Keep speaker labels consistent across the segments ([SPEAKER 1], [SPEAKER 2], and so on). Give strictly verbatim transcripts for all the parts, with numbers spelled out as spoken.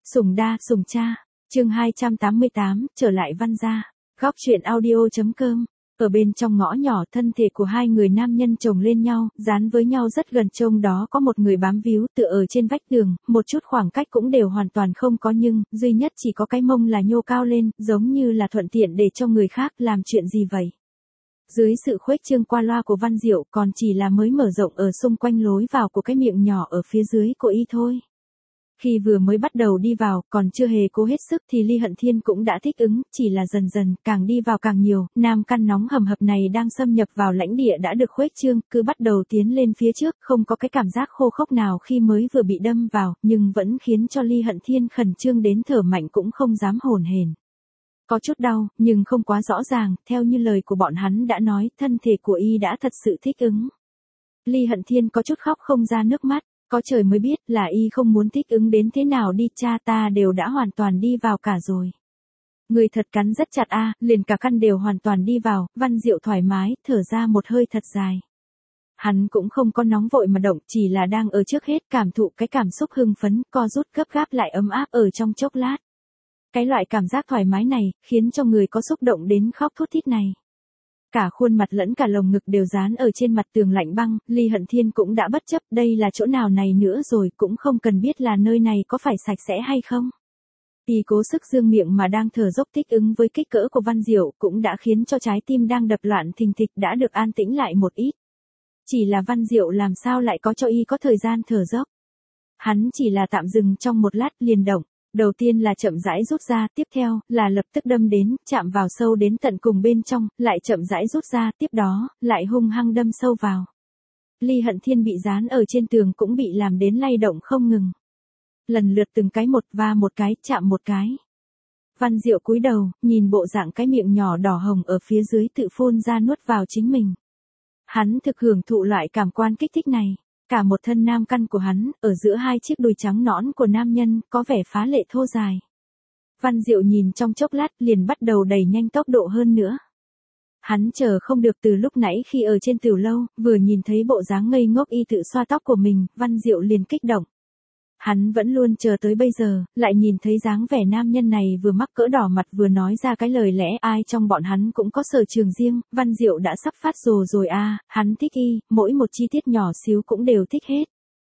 [SPEAKER 1] Sùng đa, sùng cha. Chương hai trăm tám mươi tám, trở lại Văn gia. Góc truyện audio.com. Ở bên trong ngõ nhỏ, thân thể của hai người nam nhân chồng lên nhau, dán với nhau rất gần, trông đó có một người bám víu tựa ở trên vách tường, một chút khoảng cách cũng đều hoàn toàn không có, nhưng duy nhất chỉ có cái mông là nhô cao lên, giống như là thuận tiện để cho người khác làm chuyện gì vậy. Dưới sự khuếch trương qua loa của Văn Diệu, còn chỉ là mới mở rộng ở xung quanh lối vào của cái miệng nhỏ ở phía dưới của y thôi. Khi vừa mới bắt đầu đi vào, còn chưa hề cố hết sức thì Ly Hận Thiên cũng đã thích ứng, chỉ là dần dần, càng đi vào càng nhiều, nam căn nóng hầm hập này đang xâm nhập vào lãnh địa đã được khuếch trương, cứ bắt đầu tiến lên phía trước, không có cái cảm giác khô khốc nào khi mới vừa bị đâm vào, nhưng vẫn khiến cho Ly Hận Thiên khẩn trương đến thở mạnh cũng không dám hổn hển. Có chút đau, nhưng không quá rõ ràng, theo như lời của bọn hắn đã nói, thân thể của y đã thật sự thích ứng. Ly Hận Thiên có chút khóc không ra nước mắt. Có trời mới biết là y không muốn thích ứng đến thế nào đi, cha ta đều đã hoàn toàn đi vào cả rồi. Người thật cắn rất chặt a, à, liền cả căn đều hoàn toàn đi vào. Văn Diệu thoải mái, thở ra một hơi thật dài. Hắn cũng không có nóng vội mà động, chỉ là đang ở trước hết cảm thụ cái cảm xúc hưng phấn, co rút gấp gáp lại ấm áp ở trong chốc lát. Cái loại cảm giác thoải mái này, khiến cho người có xúc động đến khóc thút thít này. Cả khuôn mặt lẫn cả lồng ngực đều dán ở trên mặt tường lạnh băng, Ly Hận Thiên cũng đã bất chấp, đây là chỗ nào này nữa rồi, cũng không cần biết là nơi này có phải sạch sẽ hay không. Y cố sức dương miệng mà đang thở dốc thích ứng với kích cỡ của Văn Diệu, cũng đã khiến cho trái tim đang đập loạn thình thịch đã được an tĩnh lại một ít. Chỉ là Văn Diệu làm sao lại có cho y có thời gian thở dốc. Hắn chỉ là tạm dừng trong một lát liền động. Đầu tiên là chậm rãi rút ra, tiếp theo là lập tức đâm đến, chạm vào sâu đến tận cùng bên trong, lại chậm rãi rút ra, tiếp đó lại hung hăng đâm sâu vào. Ly Hận Thiên bị dán ở trên tường cũng bị làm đến lay động không ngừng. Lần lượt từng cái một, va một cái, chạm một cái. Văn Diệu cúi đầu, nhìn bộ dạng cái miệng nhỏ đỏ hồng ở phía dưới tự phun ra nuốt vào chính mình. Hắn thực hưởng thụ loại cảm quan kích thích này. Cả một thân nam căn của hắn, ở giữa hai chiếc đùi trắng nõn của nam nhân, có vẻ phá lệ thô dài. Văn Diệu nhìn trong chốc lát liền bắt đầu đẩy nhanh tốc độ hơn nữa. Hắn chờ không được từ lúc nãy khi ở trên tiểu lâu, vừa nhìn thấy bộ dáng ngây ngốc y tự xoa tóc của mình, Văn Diệu liền kích động. Hắn vẫn luôn chờ tới bây giờ, lại nhìn thấy dáng vẻ nam nhân này vừa mắc cỡ đỏ mặt vừa nói ra cái lời lẽ, ai trong bọn hắn cũng có sở trường riêng, Văn Diệu đã sắp phát rồ rồi a, à, hắn thích y, mỗi một chi tiết nhỏ xíu cũng đều thích hết.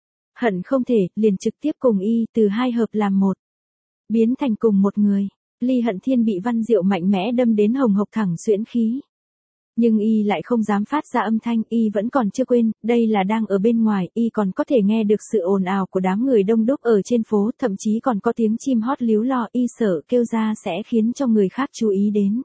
[SPEAKER 1] Hận không thể, liền trực tiếp cùng y, từ hai hợp làm một. Biến thành cùng một người. Ly Hận Thiên bị Văn Diệu mạnh mẽ đâm đến hồng hộc thẳng xuyễn khí. Nhưng y lại không dám phát ra âm thanh, y vẫn còn chưa quên, đây là đang ở bên ngoài, y còn có thể nghe được sự ồn ào của đám người đông đúc ở trên phố, thậm chí còn có tiếng chim hót líu lo, y sợ kêu ra sẽ khiến cho người khác chú ý đến.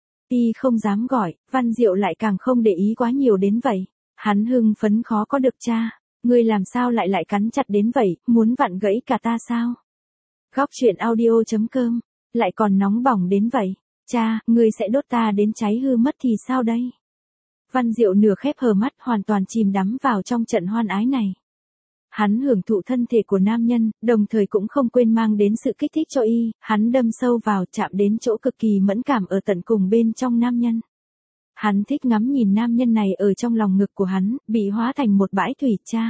[SPEAKER 1] Y không dám gọi, Văn Diệu lại càng không để ý quá nhiều đến vậy. Hắn hưng phấn khó có được, cha, ngươi làm sao lại lại cắn chặt đến vậy, muốn vặn gãy cả ta sao? Góc truyện audio.com, lại còn nóng bỏng đến vậy. Cha, ngươi sẽ đốt ta đến cháy hư mất thì sao đây? Văn Diệu nửa khép hờ mắt hoàn toàn chìm đắm vào trong trận hoan ái này. Hắn hưởng thụ thân thể của nam nhân, đồng thời cũng không quên mang đến sự kích thích cho y, hắn đâm sâu vào chạm đến chỗ cực kỳ mẫn cảm ở tận cùng bên trong nam nhân. Hắn thích ngắm nhìn nam nhân này ở trong lòng ngực của hắn, bị hóa thành một bãi thủy, cha.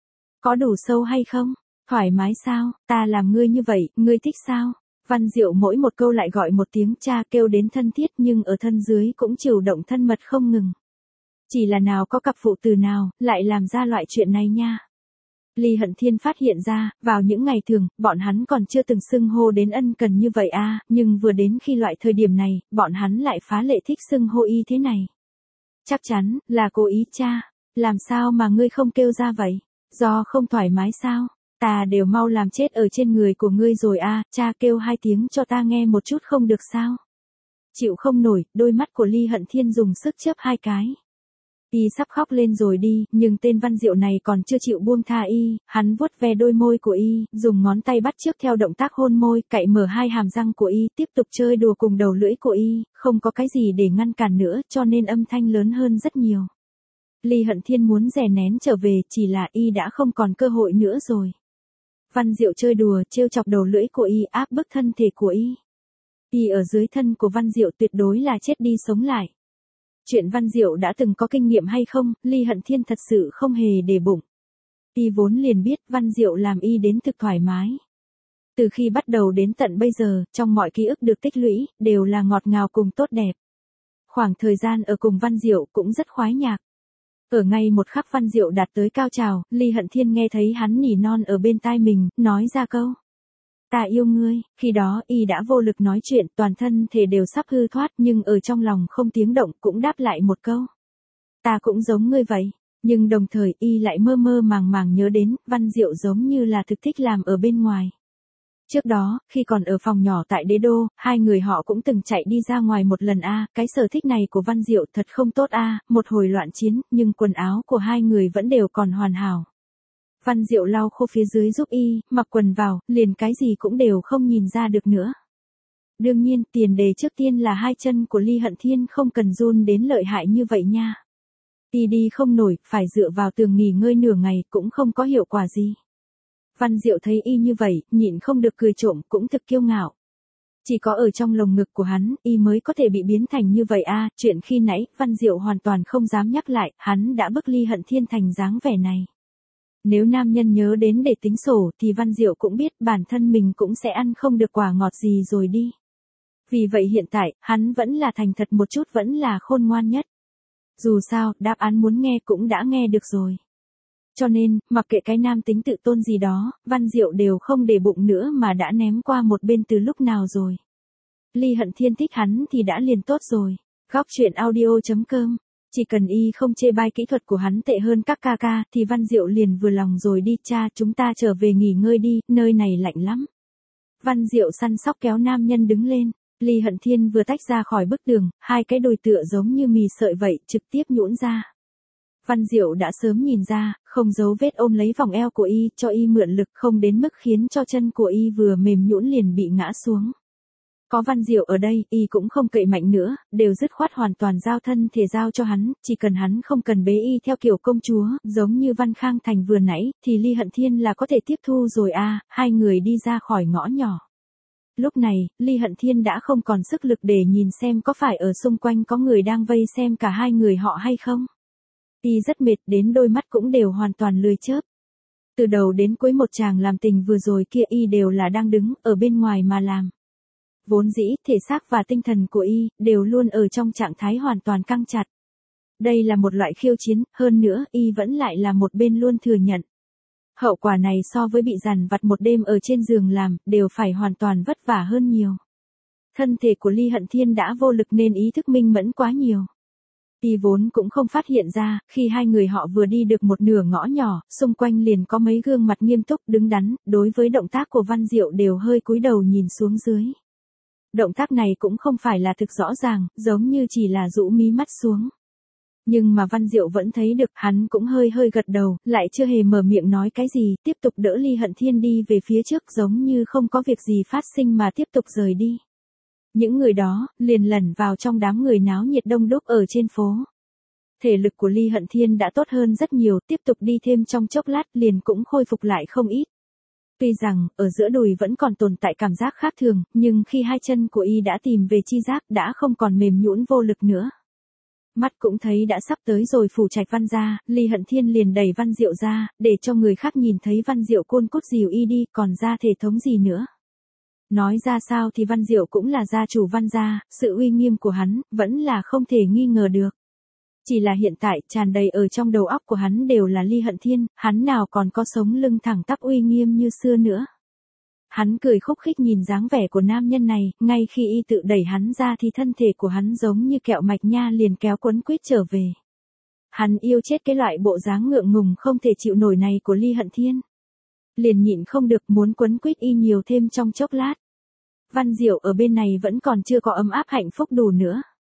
[SPEAKER 1] Có đủ sâu hay không? Thoải mái sao? Ta làm ngươi như vậy, ngươi thích sao? Văn Diệu mỗi một câu lại gọi một tiếng cha kêu đến thân thiết nhưng ở thân dưới cũng chịu động thân mật không ngừng. Chỉ là nào có cặp phụ tử nào lại làm ra loại chuyện này nha. Ly Hận Thiên phát hiện ra, vào những ngày thường, bọn hắn còn chưa từng xưng hô đến ân cần như vậy a, à, nhưng vừa đến khi loại thời điểm này, bọn hắn lại phá lệ thích xưng hô y thế này. Chắc chắn là cố ý, cha, làm sao mà ngươi không kêu ra vậy? Do không thoải mái sao? Ta đều mau làm chết ở trên người của ngươi rồi a, à, cha kêu hai tiếng cho ta nghe một chút không được sao? Chịu không nổi, đôi mắt của Ly Hận Thiên dùng sức chớp hai cái. Y sắp khóc lên rồi đi, nhưng tên Văn Diệu này còn chưa chịu buông tha y, hắn vuốt ve đôi môi của y, dùng ngón tay bắt chước theo động tác hôn môi, cạy mở hai hàm răng của y, tiếp tục chơi đùa cùng đầu lưỡi của y, không có cái gì để ngăn cản nữa, cho nên âm thanh lớn hơn rất nhiều. Ly Hận Thiên muốn dè nén trở về, chỉ là y đã không còn cơ hội nữa rồi. Văn Diệu chơi đùa, trêu chọc đầu lưỡi của y, áp bức thân thể của y. Y ở dưới thân của Văn Diệu tuyệt đối là chết đi sống lại. Chuyện Văn Diệu đã từng có kinh nghiệm hay không, Ly Hận Thiên thật sự không hề để bụng. Y vốn liền biết Văn Diệu làm y đến thực thoải mái. Từ khi bắt đầu đến tận bây giờ, trong mọi ký ức được tích lũy, đều là ngọt ngào cùng tốt đẹp. Khoảng thời gian ở cùng Văn Diệu cũng rất khoái nhạc. Ở ngay một khắc Văn Diệu đạt tới cao trào, Ly Hận Thiên nghe thấy hắn nỉ non ở bên tai mình, nói ra câu. Ta yêu ngươi, khi đó y đã vô lực nói chuyện, toàn thân thể đều sắp hư thoát, nhưng ở trong lòng không tiếng động cũng đáp lại một câu. Ta cũng giống ngươi vậy, nhưng đồng thời y lại mơ mơ màng màng nhớ đến, Văn Diệu giống như là thực thích làm ở bên ngoài. Trước đó, khi còn ở phòng nhỏ tại Đế Đô, hai người họ cũng từng chạy đi ra ngoài một lần a, cái sở thích này của Văn Diệu thật không tốt a, một hồi loạn chiến, nhưng quần áo của hai người vẫn đều còn hoàn hảo. Văn Diệu lau khô phía dưới giúp y, mặc quần vào, liền cái gì cũng đều không nhìn ra được nữa. Đương nhiên, tiền đề trước tiên là hai chân của Ly Hận Thiên không cần run đến lợi hại như vậy nha. Y đi không nổi, phải dựa vào tường nghỉ ngơi nửa ngày cũng không có hiệu quả gì. Văn Diệu thấy y như vậy, nhịn không được cười trộm, cũng thực kiêu ngạo. Chỉ có ở trong lồng ngực của hắn, y mới có thể bị biến thành như vậy a. Chuyện khi nãy, Văn Diệu hoàn toàn không dám nhắc lại, hắn đã bức Ly Hận Thiên thành dáng vẻ này. Nếu nam nhân nhớ đến để tính sổ thì Văn Diệu cũng biết bản thân mình cũng sẽ ăn không được quả ngọt gì rồi đi. Vì vậy hiện tại, hắn vẫn là thành thật một chút, vẫn là khôn ngoan nhất. Dù sao, đáp án muốn nghe cũng đã nghe được rồi. Cho nên, mặc kệ cái nam tính tự tôn gì đó, Văn Diệu đều không để bụng nữa mà đã ném qua một bên từ lúc nào rồi. Ly Hận Thiên thích hắn thì đã liền tốt rồi. Góc truyện audio chấm com. Chỉ cần y không chê bai kỹ thuật của hắn tệ hơn các ca ca thì Văn Diệu liền vừa lòng rồi. Đi cha, chúng ta trở về nghỉ ngơi đi, nơi này lạnh lắm. Văn Diệu săn sóc kéo nam nhân đứng lên. Ly Hận Thiên vừa tách ra khỏi bức tường, hai cái đùi tựa giống như mì sợi vậy, trực tiếp nhũn ra. Văn Diệu đã sớm nhìn ra, không giấu vết ôm lấy vòng eo của y, cho y mượn lực, không đến mức khiến cho chân của y vừa mềm nhũn liền bị ngã xuống. Có Văn Diệu ở đây, y cũng không cậy mạnh nữa, đều dứt khoát hoàn toàn giao thân thể giao cho hắn, chỉ cần hắn không cần bế y theo kiểu công chúa, giống như Văn Khang Thành vừa nãy, thì Ly Hận Thiên là có thể tiếp thu rồi a. Hai người đi ra khỏi ngõ nhỏ. Lúc này, Ly Hận Thiên đã không còn sức lực để nhìn xem có phải ở xung quanh có người đang vây xem cả hai người họ hay không. Y rất mệt đến đôi mắt cũng đều hoàn toàn lười chớp. Từ đầu đến cuối một chàng làm tình vừa rồi kia y đều là đang đứng ở bên ngoài mà làm. Vốn dĩ, thể xác và tinh thần của y đều luôn ở trong trạng thái hoàn toàn căng chặt. Đây là một loại khiêu chiến, hơn nữa y vẫn lại là một bên luôn thừa nhận. Hậu quả này so với bị dằn vặt một đêm ở trên giường làm, đều phải hoàn toàn vất vả hơn nhiều. Thân thể của Ly Hận Thiên đã vô lực nên ý thức minh mẫn quá nhiều. Y vốn cũng không phát hiện ra, khi hai người họ vừa đi được một nửa ngõ nhỏ, xung quanh liền có mấy gương mặt nghiêm túc đứng đắn, đối với động tác của Văn Diệu đều hơi cúi đầu nhìn xuống dưới. Động tác này cũng không phải là thực rõ ràng, giống như chỉ là rũ mí mắt xuống. Nhưng mà Văn Diệu vẫn thấy được, hắn cũng hơi hơi gật đầu, lại chưa hề mở miệng nói cái gì, tiếp tục đỡ Ly Hận Thiên đi về phía trước giống như không có việc gì phát sinh mà tiếp tục rời đi. Những người đó, liền lẩn vào trong đám người náo nhiệt đông đúc ở trên phố. Thể lực của Ly Hận Thiên đã tốt hơn rất nhiều, tiếp tục đi thêm trong chốc lát liền cũng khôi phục lại không ít. Tuy rằng, ở giữa đùi vẫn còn tồn tại cảm giác khác thường, nhưng khi hai chân của y đã tìm về chi giác đã không còn mềm nhũn vô lực nữa. Mắt cũng thấy đã sắp tới rồi phủ trạch Văn ra, Ly Hận Thiên liền đẩy Văn Diệu ra, để cho người khác nhìn thấy Văn Diệu côn cốt dìu y đi, còn ra thể thống gì nữa. Nói ra sao thì Văn Diệu cũng là gia chủ Văn gia, sự uy nghiêm của hắn, vẫn là không thể nghi ngờ được. Chỉ là hiện tại, tràn đầy ở trong đầu óc của hắn đều là Ly Hận Thiên, hắn nào còn có sống lưng thẳng tắp uy nghiêm như xưa nữa. Hắn cười khúc khích nhìn dáng vẻ của nam nhân này, ngay khi y tự đẩy hắn ra thì thân thể của hắn giống như kẹo mạch nha liền kéo quấn quýt trở về. Hắn yêu chết cái loại bộ dáng ngượng ngùng không thể chịu nổi này của Ly Hận Thiên. Liền nhịn không được muốn quấn quýt y nhiều thêm trong chốc lát. Văn Diệu ở bên này vẫn còn chưa có ấm áp hạnh phúc đủ nữa.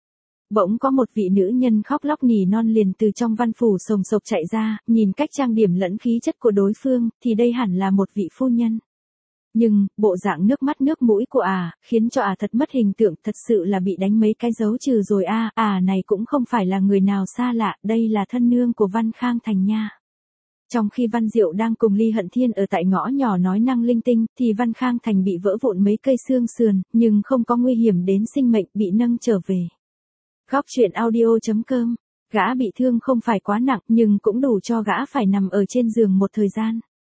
[SPEAKER 1] Bỗng có một vị nữ nhân khóc lóc nỉ non liền từ trong văn phủ sồng sộc chạy ra, nhìn cách trang điểm lẫn khí chất của đối phương, thì đây hẳn là một vị phu nhân. Nhưng, bộ dạng nước mắt nước mũi của à, khiến cho à thật mất hình tượng, thật sự là bị đánh mấy cái dấu trừ rồi a. À, à này cũng không phải là người nào xa lạ, đây là thân nương của Văn Khang Thành nha. Trong khi Văn Diệu đang cùng Ly Hận Thiên ở tại ngõ nhỏ nói năng linh tinh, thì Văn Khang Thành bị vỡ vụn mấy cây xương sườn, nhưng không có nguy hiểm đến sinh mệnh, bị nâng trở về. Góc truyện audio chấm com. Gã bị thương không phải quá nặng, nhưng cũng đủ cho gã phải nằm ở trên giường một thời gian.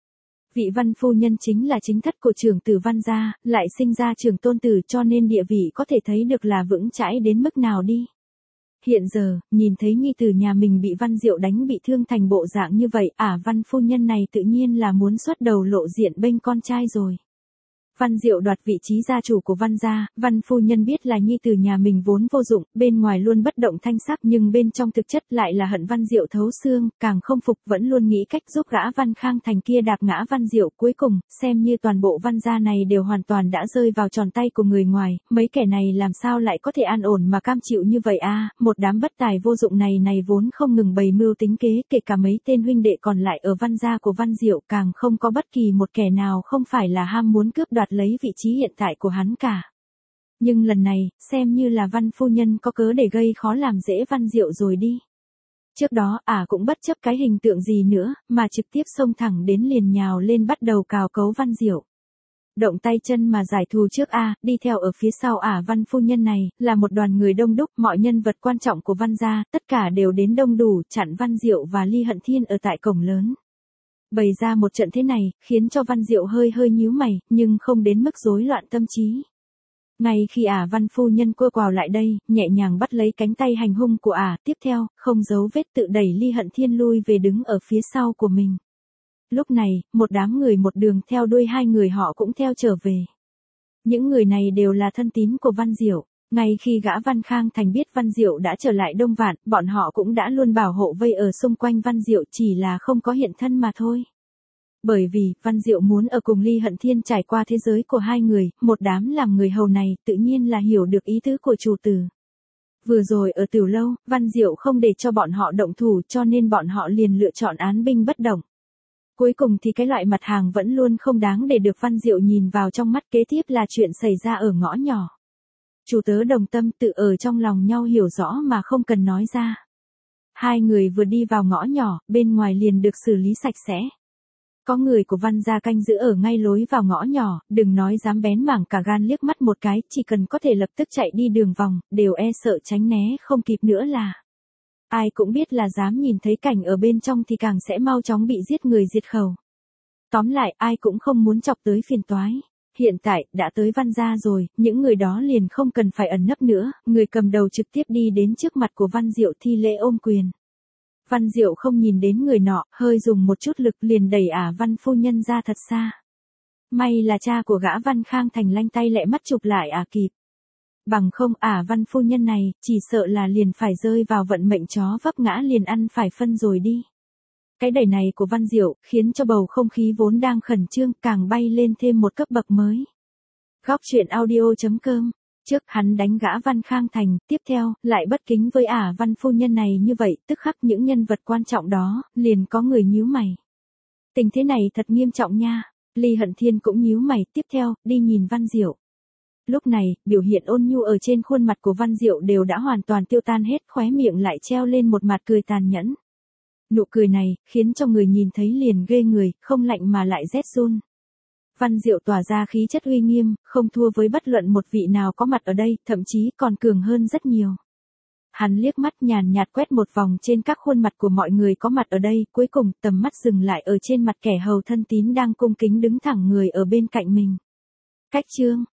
[SPEAKER 1] Vị Văn phu nhân chính là chính thất của trưởng tử Văn gia, lại sinh ra trưởng tôn tử cho nên địa vị có thể thấy được là vững chãi đến mức nào đi. Hiện giờ, nhìn thấy nhi tử nhà mình bị Văn Diệu đánh bị thương thành bộ dạng như vậy, ả Văn phu nhân này tự nhiên là muốn xuất đầu lộ diện bên con trai rồi. Văn Diệu đoạt vị trí gia chủ của Văn gia, Văn phu nhân biết là nhi tử nhà mình vốn vô dụng, bên ngoài luôn bất động thanh sắc nhưng bên trong thực chất lại là hận Văn Diệu thấu xương, càng không phục vẫn luôn nghĩ cách giúp gã Văn Khang Thành kia đạp ngã Văn Diệu. Cuối cùng, xem như toàn bộ Văn gia này đều hoàn toàn đã rơi vào tròn tay của người ngoài, mấy kẻ này làm sao lại có thể an ổn mà cam chịu như vậy a? Một đám bất tài vô dụng này này vốn không ngừng bày mưu tính kế, kể cả mấy tên huynh đệ còn lại ở Văn gia của Văn Diệu càng không có bất kỳ một kẻ nào không phải là ham muốn cướp đoạt lấy vị trí hiện tại của hắn cả. Nhưng lần này, xem như là Văn phu nhân có cớ để gây khó làm dễ Văn Diệu rồi đi. Trước đó, ả cũng bất chấp cái hình tượng gì nữa, mà trực tiếp xông thẳng đến liền nhào lên bắt đầu cào cấu Văn Diệu. Động tay chân mà giải thù trước a, đi theo ở phía sau ả Văn phu nhân này, là một đoàn người đông đúc, mọi nhân vật quan trọng của Văn gia, tất cả đều đến đông đủ, chặn Văn Diệu và Ly Hận Thiên ở tại cổng lớn. Bày ra một trận thế này, khiến cho Văn Diệu hơi hơi nhíu mày, nhưng không đến mức rối loạn tâm trí. Ngay khi ả Văn phu nhân cua quào lại đây, nhẹ nhàng bắt lấy cánh tay hành hung của ả, tiếp theo, không giấu vết tự đẩy Ly Hận Thiên lui về đứng ở phía sau của mình. Lúc này, một đám người một đường theo đuôi hai người họ cũng theo trở về. Những người này đều là thân tín của Văn Diệu. Ngay khi gã Văn Khang Thành biết Văn Diệu đã trở lại Đông Vạn, bọn họ cũng đã luôn bảo hộ vây ở xung quanh Văn Diệu, chỉ là không có hiện thân mà thôi. Bởi vì, Văn Diệu muốn ở cùng Ly Hận Thiên trải qua thế giới của hai người, một đám làm người hầu này tự nhiên là hiểu được ý tứ của chủ tử. Vừa rồi ở Tiểu Lâu, Văn Diệu không để cho bọn họ động thủ cho nên bọn họ liền lựa chọn án binh bất động. Cuối cùng thì cái loại mặt hàng vẫn luôn không đáng để được Văn Diệu nhìn vào trong mắt, kế tiếp là chuyện xảy ra ở ngõ nhỏ. Chủ tớ đồng tâm tự ở trong lòng nhau hiểu rõ mà không cần nói ra. Hai người vừa đi vào ngõ nhỏ, bên ngoài liền được xử lý sạch sẽ. Có người của Văn gia canh giữ ở ngay lối vào ngõ nhỏ, đừng nói dám bén mảng cả gan liếc mắt một cái, chỉ cần có thể lập tức chạy đi đường vòng, đều e sợ tránh né không kịp nữa là. Ai cũng biết là dám nhìn thấy cảnh ở bên trong thì càng sẽ mau chóng bị giết người diệt khẩu. Tóm lại, ai cũng không muốn chọc tới phiền toái. Hiện tại, đã tới Văn gia rồi, những người đó liền không cần phải ẩn nấp nữa, người cầm đầu trực tiếp đi đến trước mặt của Văn Diệu thi lễ ôm quyền. Văn Diệu không nhìn đến người nọ, hơi dùng một chút lực liền đẩy ả Văn phu nhân ra thật xa. May là cha của gã Văn Khang Thành lanh tay lẹ mắt chụp lại ả kịp. Bằng không ả Văn phu nhân này, chỉ sợ là liền phải rơi vào vận mệnh chó vấp ngã liền ăn phải phân rồi đi. Cái đẩy này của Văn Diệu, khiến cho bầu không khí vốn đang khẩn trương, càng bay lên thêm một cấp bậc mới. Góc truyện audio chấm com. Trước hắn đánh gã Văn Khang Thành, tiếp theo, lại bất kính với ả Văn phu nhân này như vậy, tức khắc những nhân vật quan trọng đó, liền có người nhíu mày. Tình thế này thật nghiêm trọng nha. Ly Hận Thiên cũng nhíu mày, tiếp theo, đi nhìn Văn Diệu. Lúc này, biểu hiện ôn nhu ở trên khuôn mặt của Văn Diệu đều đã hoàn toàn tiêu tan hết, khóe miệng lại treo lên một mặt cười tàn nhẫn. Nụ cười này, khiến cho người nhìn thấy liền ghê người, không lạnh mà lại rét run. Văn Diệu tỏa ra khí chất uy nghiêm, không thua với bất luận một vị nào có mặt ở đây, thậm chí còn cường hơn rất nhiều. Hắn liếc mắt nhàn nhạt quét một vòng trên các khuôn mặt của mọi người có mặt ở đây, cuối cùng tầm mắt dừng lại ở trên mặt kẻ hầu thân tín đang cung kính đứng thẳng người ở bên cạnh mình. Cách chương